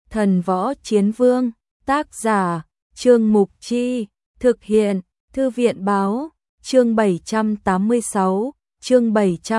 Thần Võ Chiến Vương, tác giả, Trương Mục Chi, thực hiện, Thư viện Báo, chương 786, chương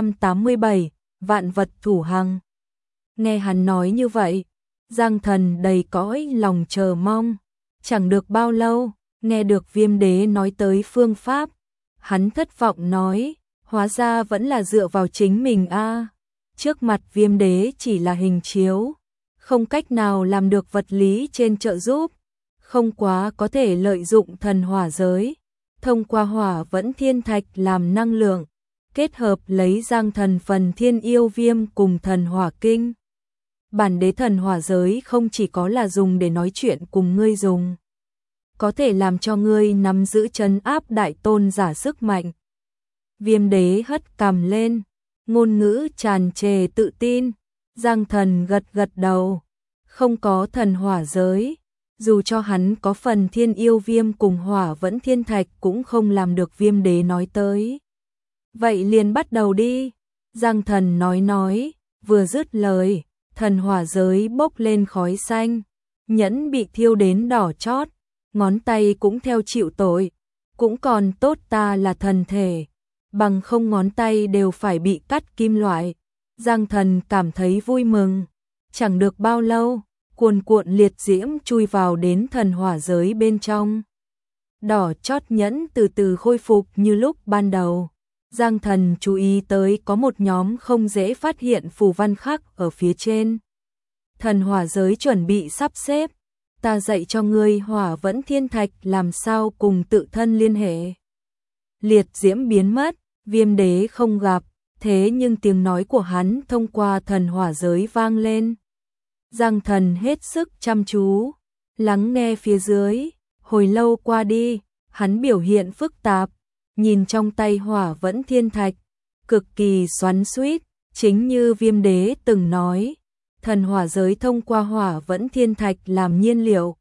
787, vạn vật thủ hằng. Nghe hắn nói như vậy, Giang Thần đầy cõi lòng chờ mong. Chẳng được bao lâu, nghe được Viêm Đế nói tới phương pháp, hắn thất vọng nói, hóa ra vẫn là dựa vào chính mình a. Trước mặt Viêm Đế chỉ là hình chiếu, không cách nào làm được vật lý trên trợ giúp, không quá có thể lợi dụng thần hỏa giới, thông qua hỏa vẫn thiên thạch làm năng lượng, kết hợp lấy Giang Thần phần thiên yêu viêm cùng thần hỏa kinh. Bản đế thần hỏa giới không chỉ có là dùng để nói chuyện cùng ngươi dùng, có thể làm cho ngươi nắm giữ trấn áp đại tôn giả sức mạnh. Viêm Đế hất cằm lên, ngôn ngữ tràn trề tự tin. Giang Thần gật gật đầu, không có thần hỏa giới, dù cho hắn có phần thiên yêu viêm cùng hỏa vẫn thiên thạch cũng không làm được. Viêm Đế nói tới, vậy liền bắt đầu đi. Giang Thần nói, vừa dứt lời, thần hỏa giới bốc lên khói xanh, nhẫn bị thiêu đến đỏ chót, ngón tay cũng theo chịu tội, cũng còn tốt ta là thần thể, bằng không ngón tay đều phải bị cắt kim loại. Giang Thần cảm thấy vui mừng, chẳng được bao lâu, cuồn cuộn liệt diễm chui vào đến thần hỏa giới bên trong. Đỏ chót nhẫn từ từ khôi phục như lúc ban đầu. Giang Thần chú ý tới có một nhóm không dễ phát hiện phù văn khắc ở phía trên. Thần hỏa giới chuẩn bị sắp xếp, ta dạy cho ngươi hỏa vẫn thiên thạch làm sao cùng tự thân liên hệ. Liệt diễm biến mất, Viêm Đế không gặp, thế nhưng tiếng nói của hắn thông qua thần hỏa giới vang lên. Giang Thần hết sức chăm chú, lắng nghe phía dưới, hồi lâu qua đi, hắn biểu hiện phức tạp, nhìn trong tay hỏa vẫn thiên thạch, cực kỳ xoắn xuýt, chính như Viêm Đế từng nói, thần hỏa giới thông qua hỏa vẫn thiên thạch làm nhiên liệu.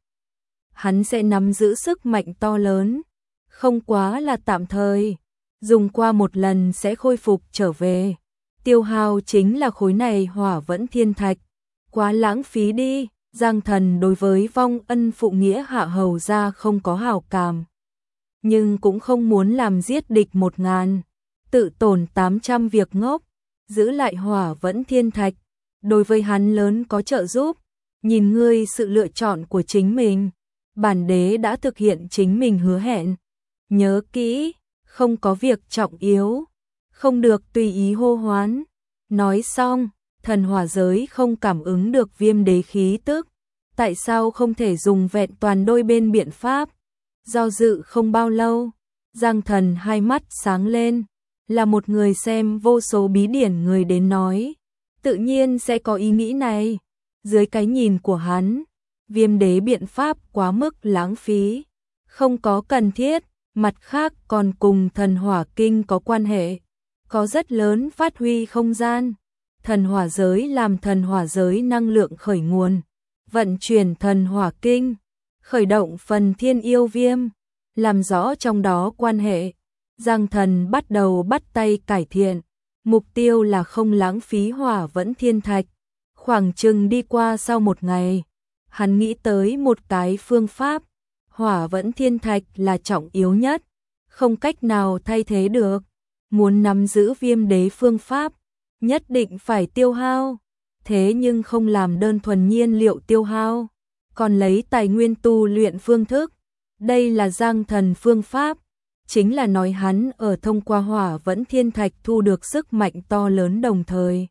Hắn sẽ nắm giữ sức mạnh to lớn, không quá là tạm thời, dùng qua một lần sẽ khôi phục trở về. Tiêu hao chính là khối này hỏa vẫn thiên thạch, quá lãng phí đi. Giang Thần đối với vong ân phụ nghĩa hạ hầu gia không có hảo cảm, nhưng cũng không muốn làm giết địch 1000, tự tổn 800 việc ngốc, giữ lại hỏa vẫn thiên thạch, đối với hắn lớn có trợ giúp. Nhìn ngươi sự lựa chọn của chính mình, bản đế đã thực hiện chính mình hứa hẹn. Nhớ kỹ, không có việc trọng yếu, không được tùy ý hô hoán. Nói xong, thần hỏa giới không cảm ứng được Viêm Đế khí tức, tại sao không thể dùng vẹn toàn đôi bên biện pháp. Do dự không bao lâu, Giang Thần hai mắt sáng lên, là một người xem vô số bí điển người đến nói, tự nhiên sẽ có ý nghĩ này. Dưới cái nhìn của hắn, Viêm Đế biện pháp quá mức lãng phí, không có cần thiết, mặt khác còn cùng thần hỏa kinh có quan hệ, có rất lớn phát huy không gian. Thần hỏa giới làm thần hỏa giới năng lượng khởi nguồn, vận chuyển thần hỏa kinh, khởi động phần thiên yêu viêm, làm rõ trong đó quan hệ. Giang Thần bắt đầu bắt tay cải thiện, mục tiêu là không lãng phí hỏa vẫn thiên thạch. Khoảng chừng đi qua sau một ngày, hắn nghĩ tới một cái phương pháp, hỏa vẫn thiên thạch là trọng yếu nhất, không cách nào thay thế được. Muốn nắm giữ Viêm Đế phương pháp, nhất định phải tiêu hao, thế nhưng không làm đơn thuần nhiên liệu tiêu hao, còn lấy tài nguyên tu luyện phương thức. Đây là Giang Thần phương pháp, chính là nói hắn ở thông qua hỏa vẫn thiên thạch thu được sức mạnh to lớn, đồng thời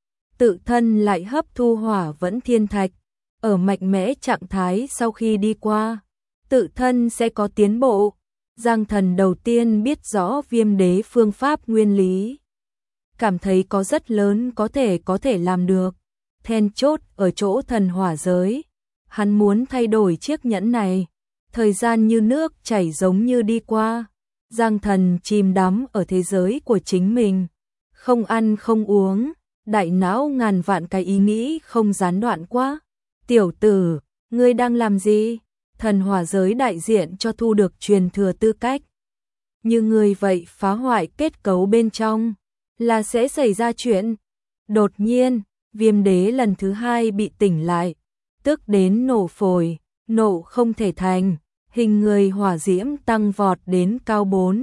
tự thân lại hấp thu hỏa vẫn thiên thạch, ở mạnh mẽ trạng thái sau khi đi qua, tự thân sẽ có tiến bộ. Giang Thần đầu tiên biết rõ Viêm Đế phương pháp nguyên lý, cảm thấy có rất lớn có thể làm được. Then chốt ở chỗ thần hỏa giới, hắn muốn thay đổi chiếc nhẫn này. Thời gian như nước chảy giống như đi qua, Giang Thần chìm đắm ở thế giới của chính mình, không ăn không uống, đại não ngàn vạn cái ý nghĩ không gián đoạn quá. Tiểu tử, ngươi đang làm gì? Thần hỏa giới đại diện cho thu được truyền thừa tư cách. Như ngươi vậy phá hoại kết cấu bên trong, là sẽ xảy ra chuyện. Đột nhiên, Viêm Đế lần thứ hai bị tỉnh lại, tức đến nổ phổi, nổ không thể thành, hình người hỏa diễm tăng vọt đến cao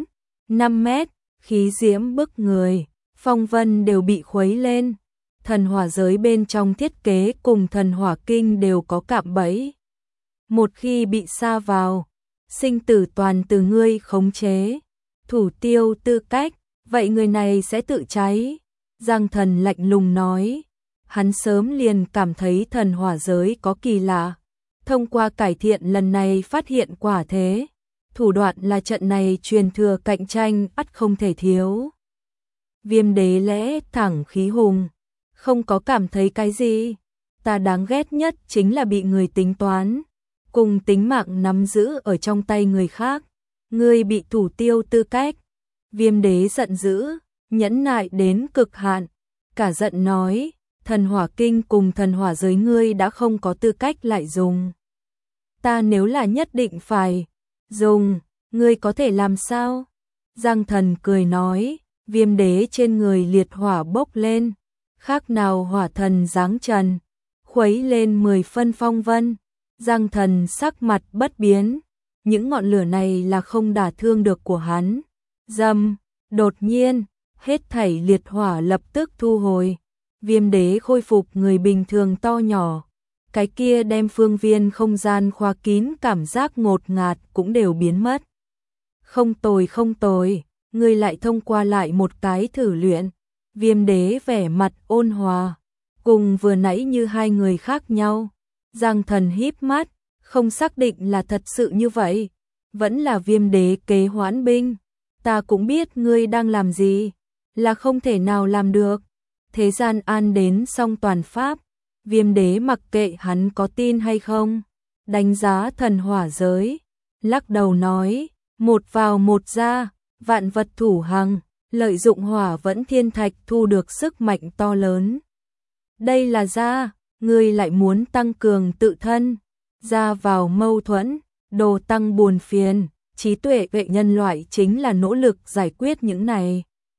4-5 mét, khí diễm bức người, phong vân đều bị khuấy lên. Thần hỏa giới bên trong thiết kế cùng thần hỏa kinh đều có cạm bẫy. Một khi bị sa vào, sinh tử toàn từ ngươi khống chế. Thủ tiêu tư cách, vậy người này sẽ tự cháy. Giang Thần lạnh lùng nói. Hắn sớm liền cảm thấy thần hỏa giới có kỳ lạ. Thông qua cải thiện lần này phát hiện quả thế. Thủ đoạn là trận này truyền thừa cạnh tranh ắt không thể thiếu. Viêm đế lẽ thẳng khí hùng. Không có cảm thấy cái gì. Ta đáng ghét nhất chính là bị người tính toán. Cùng tính mạng nắm giữ ở trong tay người khác. Ngươi bị thủ tiêu tư cách. Viêm đế giận dữ, nhẫn nại đến cực hạn. Cả giận nói, thần hỏa kinh cùng thần hỏa giới ngươi đã không có tư cách lại dùng. Ta nếu là nhất định phải dùng, ngươi có thể làm sao? Giang Thần cười nói, viêm đế trên người liệt hỏa bốc lên. Khác nào hỏa thần giáng trần, khuấy lên 10 phân phong vân. Giang Thần sắc mặt bất biến, những ngọn lửa này là không đả thương được của hắn. Dầm, đột nhiên, hết thảy liệt hỏa lập tức thu hồi. Viêm đế khôi phục người bình thường to nhỏ. Cái kia đem phương viên không gian khóa kín cảm giác ngột ngạt cũng đều biến mất. Không tồi, ngươi lại thông qua lại một cái thử luyện. Viêm đế vẻ mặt ôn hòa, cùng vừa nãy như hai người khác nhau. Giang Thần híp mắt, không xác định là thật sự như vậy, vẫn là viêm đế kế hoãn binh. Ta cũng biết ngươi đang làm gì, là không thể nào làm được. Thế gian an đến song toàn pháp, viêm đế mặc kệ hắn có tin hay không. Đánh giá thần hỏa giới, lắc đầu nói, một vào một ra, vạn vật thủ hằng. Lợi dụng hỏa vẫn thiên thạch thu được sức mạnh to lớn. Đây là ra, ngươi lại muốn tăng cường tự thân, ra vào mâu thuẫn, đồ tăng buồn phiền, trí tuệ vệ nhân loại chính là nỗ lực giải quyết những này.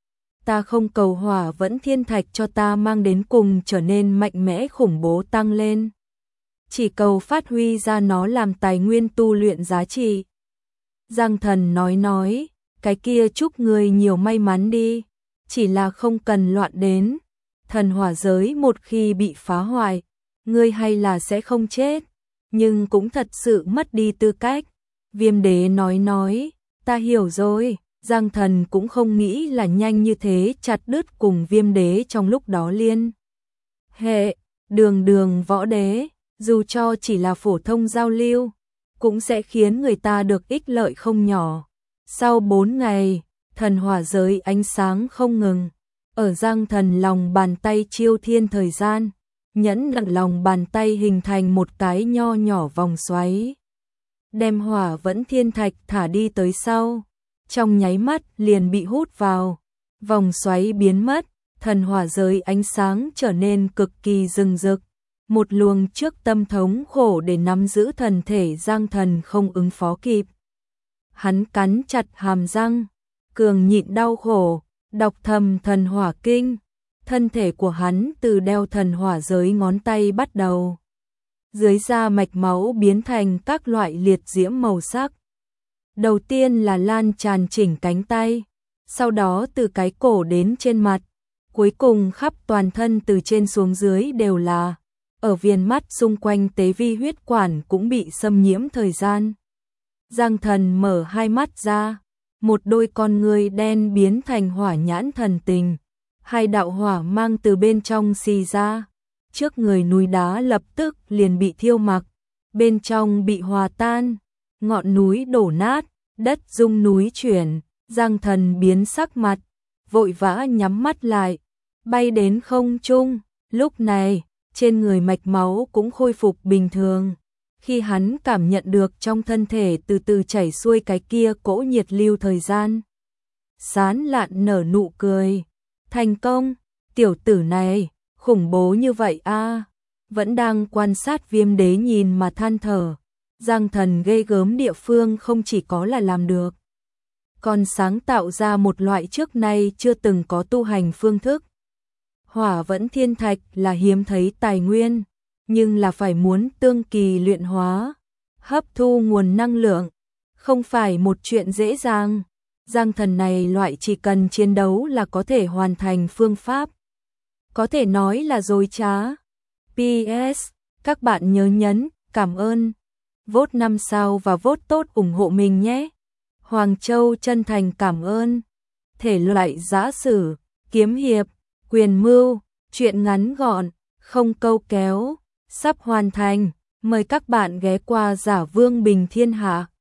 Ta không cầu hỏa vẫn thiên thạch cho ta mang đến cùng trở nên mạnh mẽ khủng bố tăng lên. Chỉ cầu phát huy ra nó làm tài nguyên tu luyện giá trị. Giang Thần nói. Cái kia chúc ngươi nhiều may mắn đi, chỉ là không cần loạn đến. Thần hỏa giới một khi bị phá hoại, ngươi hay là sẽ không chết, nhưng cũng thật sự mất đi tư cách. Viêm đế nói, ta hiểu rồi. Giang Thần cũng không nghĩ là nhanh như thế chặt đứt cùng viêm đế trong lúc đó liên hệ. Đường võ đế, dù cho chỉ là phổ thông giao lưu, cũng sẽ khiến người ta được ích lợi không nhỏ. Sau 4 ngày, thần hỏa giới ánh sáng không ngừng. Ở Giang Thần lòng bàn tay chiêu thiên thời gian, nhẫn nặng lòng bàn tay hình thành một cái nho nhỏ vòng xoáy. Đem hỏa vẫn thiên thạch thả đi tới sau. Trong nháy mắt liền bị hút vào. Vòng xoáy biến mất, thần hỏa giới ánh sáng trở nên cực kỳ rừng rực. Một luồng trước tâm thống khổ để nắm giữ thần thể Giang Thần không ứng phó kịp. Hắn cắn chặt hàm răng, cường nhịn đau khổ, đọc thầm thần hỏa kinh. Thân thể của hắn từ đeo thần hỏa giới ngón tay bắt đầu. Dưới da mạch máu biến thành các loại liệt diễm màu sắc. Đầu tiên là lan tràn chỉnh cánh tay, sau đó từ cái cổ đến trên mặt, cuối cùng khắp toàn thân từ trên xuống dưới đều là. Ở viền mắt xung quanh tế vi huyết quản cũng bị xâm nhiễm thời gian. Giang Thần mở hai mắt ra, một đôi con ngươi đen biến thành hỏa nhãn thần tình, hai đạo hỏa mang từ bên trong xì ra, trước người núi đá lập tức liền bị thiêu mặc, bên trong bị hòa tan, ngọn núi đổ nát, đất rung núi chuyển. Giang Thần biến sắc mặt, vội vã nhắm mắt lại, bay đến không trung. Lúc này, trên người mạch máu cũng khôi phục bình thường. Khi hắn cảm nhận được trong thân thể từ từ chảy xuôi cái kia cỗ nhiệt lưu thời gian, sán lạn nở nụ cười. Thành công, tiểu tử này, khủng bố như vậy a. Vẫn đang quan sát viêm đế nhìn mà than thở. Giang Thần ghê gớm địa phương không chỉ có là làm được, còn sáng tạo ra một loại trước nay chưa từng có tu hành phương thức. Hỏa vẫn thiên thạch là hiếm thấy tài nguyên, nhưng là phải muốn tương kỳ luyện hóa, hấp thu nguồn năng lượng, không phải một chuyện dễ dàng. Giang thần này loại chỉ cần chiến đấu là có thể hoàn thành phương pháp, có thể nói là dối trá. PS, các bạn nhớ nhấn cảm ơn, vote 5 sao và vote tốt ủng hộ mình nhé. Hoàng Châu chân thành cảm ơn. Thể loại giã sử, kiếm hiệp, quyền mưu, truyện ngắn gọn, không câu kéo, sắp hoàn thành. Mời các bạn ghé qua Giả Vương Bình Thiên Hạ.